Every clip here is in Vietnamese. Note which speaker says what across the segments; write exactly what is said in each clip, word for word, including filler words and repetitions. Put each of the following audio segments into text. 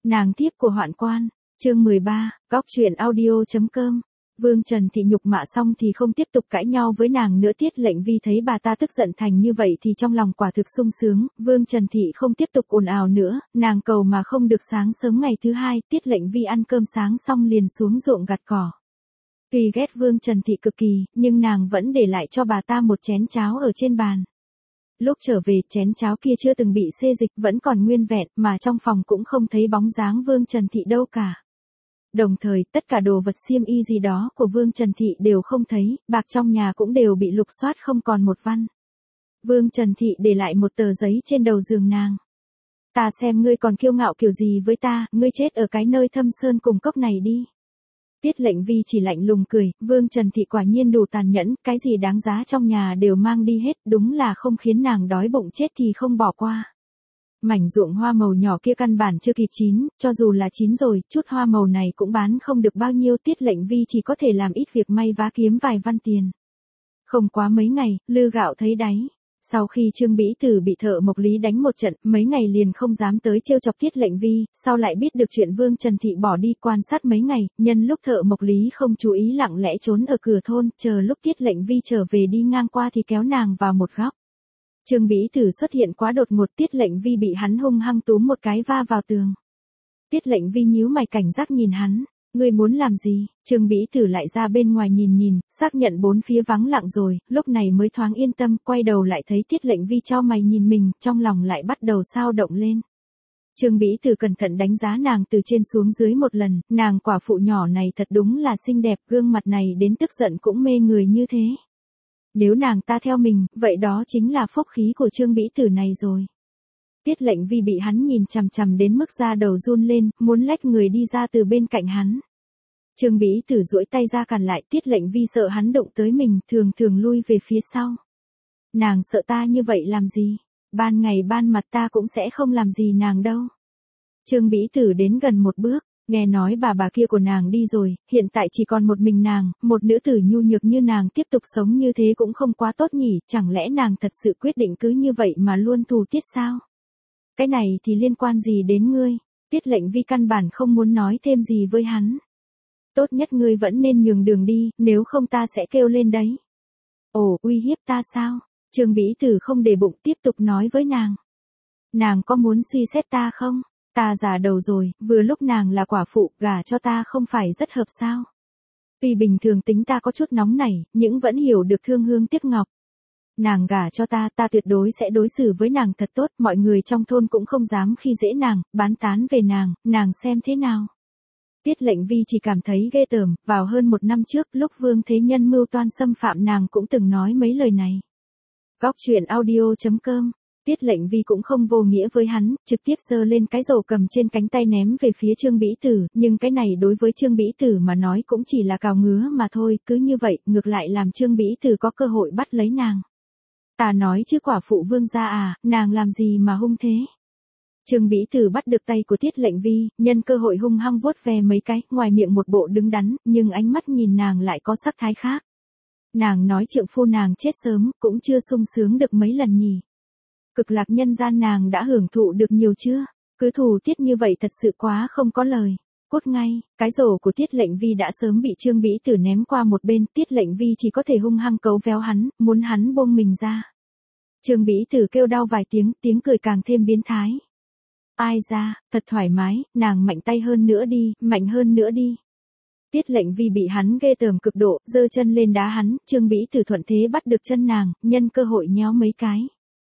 Speaker 1: Nàng thiếp của Hoạn Quan, chương mười ba, góc truyện audio.com. Vương Trần Thị nhục mạ xong thì không tiếp tục cãi nhau với nàng nữa. Tiết Lệnh Vi thấy bà ta tức giận thành như vậy thì trong lòng quả thực sung sướng. Vương Trần Thị không tiếp tục ồn ào nữa, nàng cầu mà không được. Sáng sớm ngày thứ hai, Tiết Lệnh Vi ăn cơm sáng xong liền xuống ruộng gặt cỏ. Tuy ghét Vương Trần Thị cực kỳ, nhưng nàng vẫn để lại cho bà ta một chén cháo ở trên bàn. Lúc trở về, chén cháo kia chưa từng bị xê dịch, vẫn còn nguyên vẹn, mà trong phòng cũng không thấy bóng dáng Vương Trần Thị đâu cả. Đồng thời, tất cả đồ vật xiêm y gì đó của Vương Trần Thị đều không thấy, bạc trong nhà cũng đều bị lục soát không còn một văn. Vương Trần Thị để lại một tờ giấy trên đầu giường nàng. Ta xem ngươi còn kiêu ngạo kiểu gì với ta, ngươi chết ở cái nơi thâm sơn cùng cốc này đi. Tiết Lệnh Vi chỉ lạnh lùng cười, Vương Trần Thị quả nhiên đủ tàn nhẫn, cái gì đáng giá trong nhà đều mang đi hết, đúng là không khiến nàng đói bụng chết thì không bỏ qua. Mảnh ruộng hoa màu nhỏ kia căn bản chưa kịp chín, cho dù là chín rồi, chút hoa màu này cũng bán không được bao nhiêu. Tiết Lệnh Vi chỉ có thể làm ít việc may vá kiếm vài văn tiền. Không quá mấy ngày, lư gạo thấy đáy. Sau khi Trương Bĩ Tử bị Thợ Mộc Lý đánh một trận, mấy ngày liền không dám tới trêu chọc Tiết Lệnh Vi, sau lại biết được chuyện Vương Trần Thị bỏ đi. Quan sát mấy ngày, nhân lúc Thợ Mộc Lý không chú ý lặng lẽ trốn ở cửa thôn, chờ lúc Tiết Lệnh Vi trở về đi ngang qua thì kéo nàng vào một góc. Trương Bĩ Tử xuất hiện quá đột ngột, Tiết Lệnh Vi bị hắn hung hăng túm một cái va vào tường. Tiết Lệnh Vi nhíu mày cảnh giác nhìn hắn. Ngươi muốn làm gì? Trương Bĩ Tử lại ra bên ngoài nhìn nhìn, xác nhận bốn phía vắng lặng rồi, lúc này mới thoáng yên tâm, quay đầu lại thấy Tiết Lệnh Vi chau mày nhìn mình, trong lòng lại bắt đầu xao động lên. Trương Bĩ Tử cẩn thận đánh giá nàng từ trên xuống dưới một lần, nàng quả phụ nhỏ này thật đúng là xinh đẹp, gương mặt này đến tức giận cũng mê người như thế. Nếu nàng ta theo mình, vậy đó chính là phúc khí của Trương Bĩ Tử này rồi. Tiết Lệnh Vi bị hắn nhìn chằm chằm đến mức da đầu run lên, muốn lách người đi ra từ bên cạnh hắn. Trương Bĩ Tử duỗi tay ra cản lại, Tiết Lệnh Vi sợ hắn đụng tới mình, thường thường lui về phía sau. Nàng sợ ta như vậy làm gì? Ban ngày ban mặt ta cũng sẽ không làm gì nàng đâu. Trương Bĩ Tử đến gần một bước, nghe nói bà bà kia của nàng đi rồi, hiện tại chỉ còn một mình nàng, một nữ tử nhu nhược như nàng tiếp tục sống như thế cũng không quá tốt nhỉ, chẳng lẽ nàng thật sự quyết định cứ như vậy mà luôn thù Tiết sao? Cái này thì liên quan gì đến ngươi? Tiết Lệnh Vi căn bản không muốn nói thêm gì với hắn. Tốt nhất ngươi vẫn nên nhường đường đi, nếu không ta sẽ kêu lên đấy. Ồ, uy hiếp ta sao? Trương Bĩ Tử không để bụng tiếp tục nói với nàng. Nàng có muốn suy xét ta không? Ta già đầu rồi, vừa lúc nàng là quả phụ, gả cho ta không phải rất hợp sao? Tuy bình thường tính ta có chút nóng nảy, nhưng vẫn hiểu được thương hương tiếc ngọc. Nàng gả cho ta, ta tuyệt đối sẽ đối xử với nàng thật tốt, mọi người trong thôn cũng không dám khi dễ nàng, bán tán về nàng, nàng xem thế nào? Tiết Lệnh Vi chỉ cảm thấy ghê tởm, vào hơn một năm trước, lúc Vương Thế Nhân mưu toan xâm phạm nàng cũng từng nói mấy lời này. Góc truyện audio.com. Tiết Lệnh Vi cũng không vô nghĩa với hắn, trực tiếp giơ lên cái rổ cầm trên cánh tay ném về phía Trương Bĩ Tử, nhưng cái này đối với Trương Bĩ Tử mà nói cũng chỉ là cào ngứa mà thôi, cứ như vậy, ngược lại làm Trương Bĩ Tử có cơ hội bắt lấy nàng. Ta nói chứ quả phụ Vương gia à, nàng làm gì mà hung thế? Trương Bĩ Tử bắt được tay của Tiết Lệnh Vi, nhân cơ hội hung hăng vuốt ve mấy cái, ngoài miệng một bộ đứng đắn, nhưng ánh mắt nhìn nàng lại có sắc thái khác. Nàng nói trượng phu nàng chết sớm, cũng chưa sung sướng được mấy lần nhỉ. Cực lạc nhân gian nàng đã hưởng thụ được nhiều chưa? Cứ thù Tiết như vậy thật sự quá không có lời. Cút ngay, cái rổ của Tiết Lệnh Vi đã sớm bị Trương Bĩ Tử ném qua một bên, Tiết Lệnh Vi chỉ có thể hung hăng cấu véo hắn, muốn hắn buông mình ra. Trương Bĩ Tử kêu đau vài tiếng, tiếng cười càng thêm biến thái. Ai ra, thật thoải mái, nàng mạnh tay hơn nữa đi, mạnh hơn nữa đi. Tiết Lệnh Vi bị hắn ghê tởm cực độ, giơ chân lên đá hắn, Trương Bĩ Tử thuận thế bắt được chân nàng, nhân cơ hội nhéo mấy cái.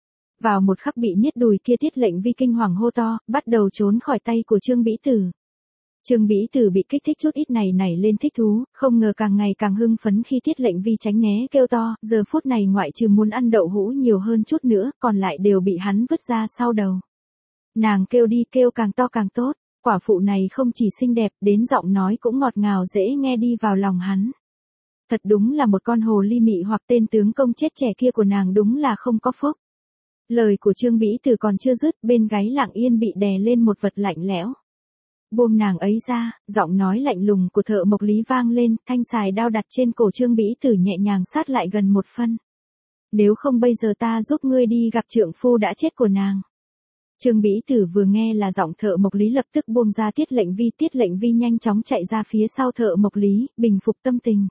Speaker 1: Vào một khắc bị niết đùi kia, Tiết Lệnh Vi kinh hoàng hô to, bắt đầu trốn khỏi tay của Trương Bĩ Tử. Trương Bĩ Tử bị kích thích chút ít này nảy lên thích thú, không ngờ càng ngày càng hưng phấn khi Tiết Lệnh Vi tránh né kêu to, giờ phút này ngoại trừ muốn ăn đậu hũ nhiều hơn chút nữa, còn lại đều bị hắn vứt ra sau đầu. Nàng kêu đi, kêu càng to càng tốt, quả phụ này không chỉ xinh đẹp, đến giọng nói cũng ngọt ngào dễ nghe đi vào lòng hắn. Thật đúng là một con hồ ly mị, hoặc tên tướng công chết trẻ kia của nàng đúng là không có phúc. Lời của Trương Bĩ Tử còn chưa dứt, bên gáy Lặng Yên bị đè lên một vật lạnh lẽo. Buông nàng ấy ra, giọng nói lạnh lùng của Thợ Mộc Lý vang lên, thanh xài đao đặt trên cổ Trương Bĩ Tử nhẹ nhàng sát lại gần một phân. Nếu không bây giờ ta giúp ngươi đi gặp trượng phu đã chết của nàng. Trương Bĩ Tử vừa nghe là giọng Thợ Mộc Lý lập tức buông ra Tiết Lệnh Vi, Tiết Lệnh Vi nhanh chóng chạy ra phía sau Thợ Mộc Lý, bình phục tâm tình.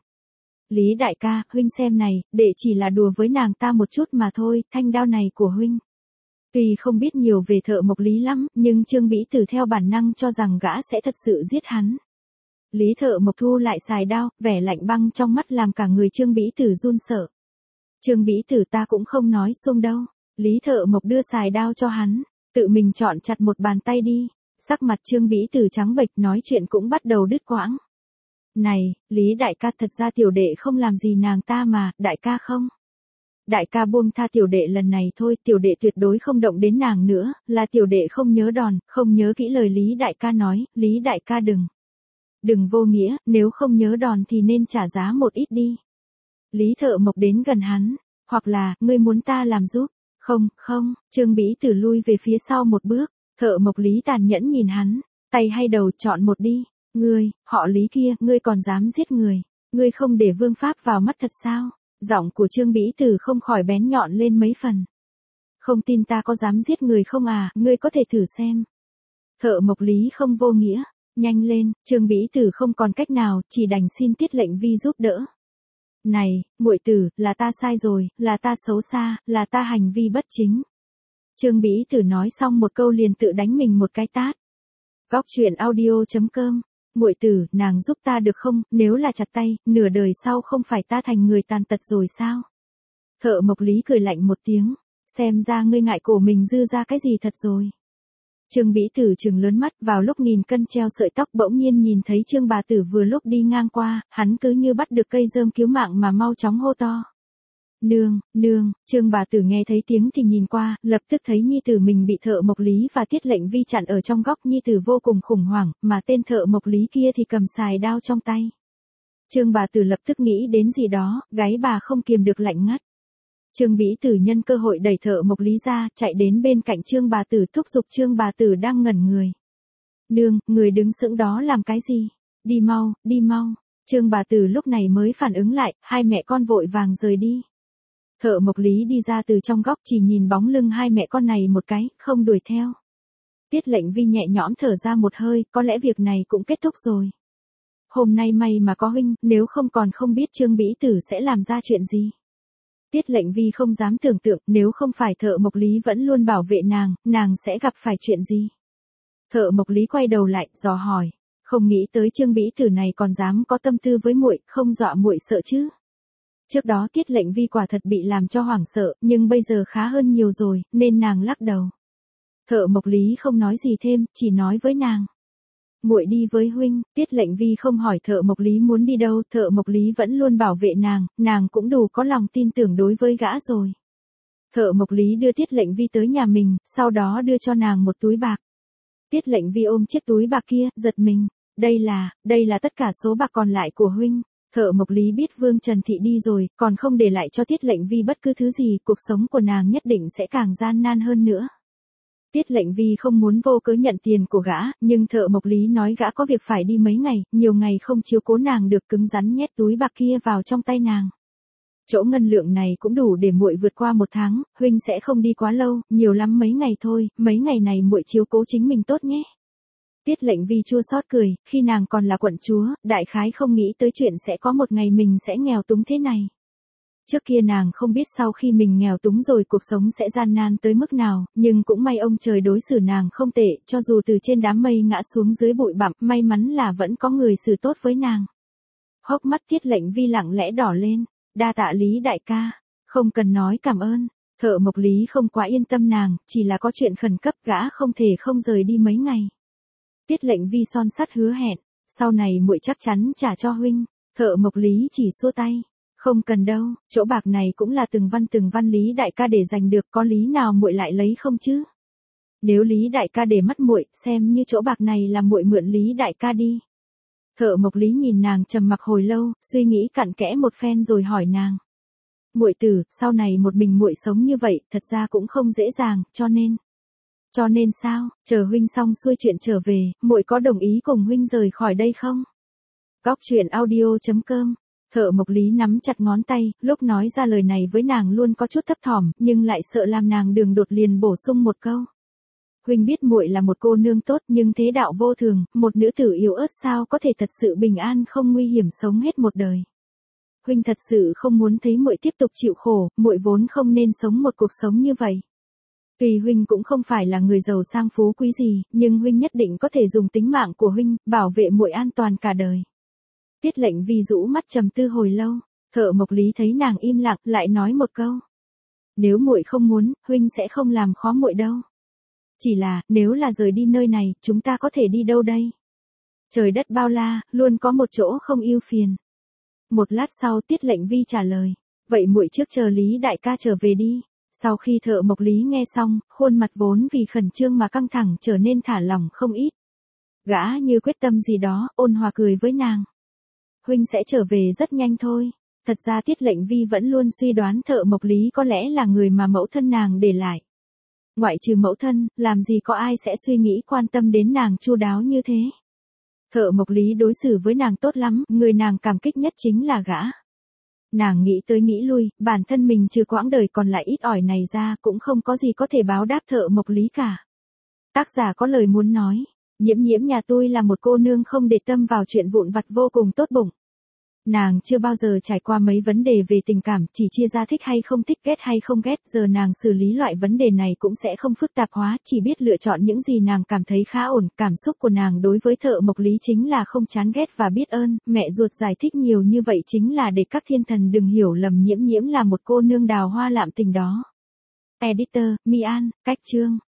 Speaker 1: Lý đại ca, huynh xem này, đệ chỉ là đùa với nàng ta một chút mà thôi, thanh đao này của huynh. Tuy không biết nhiều về Thợ Mộc Lý lắm, nhưng Trương Bĩ Tử theo bản năng cho rằng gã sẽ thật sự giết hắn. Lý Thợ Mộc thu lại xài đao, vẻ lạnh băng trong mắt làm cả người Trương Bĩ Tử run sợ. Trương Bĩ Tử ta cũng không nói xuông đâu. Lý Thợ Mộc đưa xài đao cho hắn, tự mình chọn chặt một bàn tay đi. Sắc mặt Trương Bĩ Tử trắng bệch, nói chuyện cũng bắt đầu đứt quãng. Này, Lý đại ca, thật ra tiểu đệ không làm gì nàng ta mà, đại ca không. Đại ca buông tha tiểu đệ lần này thôi, tiểu đệ tuyệt đối không động đến nàng nữa, là tiểu đệ không nhớ đòn, không nhớ kỹ lời Lý đại ca nói, Lý đại ca đừng. Đừng vô nghĩa, nếu không nhớ đòn thì nên trả giá một ít đi. Lý Thợ Mộc đến gần hắn, hoặc là, ngươi muốn ta làm giúp. Không, không, Trương Bĩ Tử lui về phía sau một bước, Thợ Mộc Lý tàn nhẫn nhìn hắn, tay hay đầu chọn một đi. Ngươi, họ Lý kia, ngươi còn dám giết người, ngươi không để vương pháp vào mắt thật sao? Giọng của Trương Bĩ Tử không khỏi bén nhọn lên mấy phần. Không tin ta có dám giết người không à, ngươi có thể thử xem. Thợ Mộc Lý không vô nghĩa, nhanh lên, Trương Bĩ Tử không còn cách nào, chỉ đành xin Tiết Lệnh Vi giúp đỡ. Này, muội tử, là ta sai rồi, là ta xấu xa, là ta hành vi bất chính. Trương Bĩ Tử nói xong một câu liền tự đánh mình một cái tát. Góc truyện audio chấm com. Muội tử, nàng giúp ta được không, nếu là chặt tay, nửa đời sau không phải ta thành người tàn tật rồi sao? Thợ Mộc Lý cười lạnh một tiếng, xem ra ngươi ngại cổ mình dư ra cái gì thật rồi. Trương Bĩ Tử trừng lớn mắt, vào lúc nghìn cân treo sợi tóc bỗng nhiên nhìn thấy Trương bà tử vừa lúc đi ngang qua, hắn cứ như bắt được cây rơm cứu mạng mà mau chóng hô to. Nương, nương, Trương bà tử nghe thấy tiếng thì nhìn qua, lập tức thấy nhi tử mình bị Thợ Mộc Lý và Tiết Lệnh Vi chặn ở trong góc, nhi tử vô cùng khủng hoảng, mà tên Thợ Mộc Lý kia thì cầm xài đao trong tay. Trương bà tử lập tức nghĩ đến gì đó, gáy bà không kiềm được lạnh ngắt. Trương Bĩ Tử nhân cơ hội đẩy Thợ Mộc Lý ra, chạy đến bên cạnh Trương bà tử thúc giục Trương bà tử đang ngẩn người. Nương, người đứng sững đó làm cái gì? Đi mau, đi mau. Trương bà tử lúc này mới phản ứng lại, hai mẹ con vội vàng rời đi. Thợ Mộc Lý đi ra từ trong góc chỉ nhìn bóng lưng hai mẹ con này một cái, không đuổi theo. Tiết Lệnh Vi nhẹ nhõm thở ra một hơi, có lẽ việc này cũng kết thúc rồi. Hôm nay may mà có huynh, nếu không còn không biết Trương Bĩ Tử sẽ làm ra chuyện gì. Tiết Lệnh Vi không dám tưởng tượng, nếu không phải Thợ Mộc Lý vẫn luôn bảo vệ nàng, nàng sẽ gặp phải chuyện gì. Thợ Mộc Lý quay đầu lại, dò hỏi, không nghĩ tới Trương Bĩ Tử này còn dám có tâm tư với muội, không dọa muội sợ chứ? Trước đó Tiết Lệnh Vi quả thật bị làm cho hoảng sợ, nhưng bây giờ khá hơn nhiều rồi, nên nàng lắc đầu. Thợ Mộc Lý không nói gì thêm, chỉ nói với nàng. Muội đi với huynh. Tiết Lệnh Vi không hỏi Thợ Mộc Lý muốn đi đâu, Thợ Mộc Lý vẫn luôn bảo vệ nàng, nàng cũng đủ có lòng tin tưởng đối với gã rồi. Thợ Mộc Lý đưa Tiết Lệnh Vi tới nhà mình, sau đó đưa cho nàng một túi bạc. Tiết Lệnh Vi ôm chiếc túi bạc kia, giật mình. Đây là, đây là tất cả số bạc còn lại của huynh. Thợ Mộc Lý biết Vương Trần Thị đi rồi, còn không để lại cho Tiết Lệnh Vi bất cứ thứ gì, cuộc sống của nàng nhất định sẽ càng gian nan hơn nữa. Tiết Lệnh Vi không muốn vô cớ nhận tiền của gã, nhưng Thợ Mộc Lý nói gã có việc phải đi mấy ngày, nhiều ngày không chiếu cố nàng được, cứng rắn nhét túi bạc kia vào trong tay nàng. Chỗ ngân lượng này cũng đủ để muội vượt qua một tháng, huynh sẽ không đi quá lâu, nhiều lắm mấy ngày thôi, mấy ngày này muội chiếu cố chính mình tốt nhé. Tiết Lệnh Vi chua xót cười, khi nàng còn là quận chúa, đại khái không nghĩ tới chuyện sẽ có một ngày mình sẽ nghèo túng thế này. Trước kia nàng không biết sau khi mình nghèo túng rồi cuộc sống sẽ gian nan tới mức nào, nhưng cũng may ông trời đối xử nàng không tệ, cho dù từ trên đám mây ngã xuống dưới bụi bặm, may mắn là vẫn có người xử tốt với nàng. Hốc mắt Tiết Lệnh Vi lặng lẽ đỏ lên, đa tạ Lý đại ca, không cần nói cảm ơn. Thợ Mộc Lý không quá yên tâm nàng, chỉ là có chuyện khẩn cấp, gã không thể không rời đi mấy ngày. Tiết Lệnh Vi son sắt hứa hẹn, sau này muội chắc chắn trả cho huynh. Thợ Mộc Lý chỉ xua tay, không cần đâu, chỗ bạc này cũng là từng văn từng văn Lý đại ca để giành được, có lý nào muội lại lấy không chứ? Nếu Lý đại ca để mắt muội, xem như chỗ bạc này là muội mượn Lý đại ca đi. Thợ Mộc Lý nhìn nàng trầm mặc hồi lâu, suy nghĩ cặn kẽ một phen rồi hỏi nàng. Muội tử, sau này một mình muội sống như vậy, thật ra cũng không dễ dàng, cho nên. Cho nên sao, chờ huynh xong xuôi chuyện trở về, muội có đồng ý cùng huynh rời khỏi đây không? Góc truyện audio chấm com. Thợ Mộc Lý nắm chặt ngón tay, lúc nói ra lời này với nàng luôn có chút thấp thỏm, nhưng lại sợ làm nàng đường đột liền bổ sung một câu. Huynh biết muội là một cô nương tốt nhưng thế đạo vô thường, một nữ tử yếu ớt sao có thể thật sự bình an không nguy hiểm sống hết một đời. Huynh thật sự không muốn thấy muội tiếp tục chịu khổ, muội vốn không nên sống một cuộc sống như vậy. Tuy Huynh cũng không phải là người giàu sang phú quý gì, nhưng Huynh nhất định có thể dùng tính mạng của Huynh, bảo vệ muội an toàn cả đời. Tiết Lệnh Vi rũ mắt trầm tư hồi lâu, Thợ Mộc Lý thấy nàng im lặng, lại nói một câu. Nếu muội không muốn, Huynh sẽ không làm khó muội đâu. Chỉ là, nếu là rời đi nơi này, chúng ta có thể đi đâu đây? Trời đất bao la, luôn có một chỗ không ưu phiền. Một lát sau Tiết Lệnh Vi trả lời, vậy muội trước chờ Lý đại ca trở về đi. Sau khi Thợ Mộc Lý nghe xong, khuôn mặt vốn vì khẩn trương mà căng thẳng trở nên thả lỏng không ít. Gã như quyết tâm gì đó, ôn hòa cười với nàng. Huynh sẽ trở về rất nhanh thôi. Thật ra Tiết Lệnh Vi vẫn luôn suy đoán Thợ Mộc Lý có lẽ là người mà mẫu thân nàng để lại. Ngoại trừ mẫu thân, làm gì có ai sẽ suy nghĩ quan tâm đến nàng chu đáo như thế. Thợ Mộc Lý đối xử với nàng tốt lắm, người nàng cảm kích nhất chính là gã. Nàng nghĩ tới nghĩ lui, bản thân mình trừ quãng đời còn lại ít ỏi này ra cũng không có gì có thể báo đáp Thợ Mộc Lý cả. Tác giả có lời muốn nói, Nhiễm Nhiễm nhà tôi là một cô nương không để tâm vào chuyện vụn vặt vô cùng tốt bụng. Nàng chưa bao giờ trải qua mấy vấn đề về tình cảm, chỉ chia ra thích hay không thích, ghét hay không ghét, giờ nàng xử lý loại vấn đề này cũng sẽ không phức tạp hóa, chỉ biết lựa chọn những gì nàng cảm thấy khá ổn. Cảm xúc của nàng đối với Thợ Mộc Lý chính là không chán ghét và biết ơn, mẹ ruột giải thích nhiều như vậy chính là để các thiên thần đừng hiểu lầm Nhiễm Nhiễm là một cô nương đào hoa lạm tình đó. Editor, Mi An, cách chương.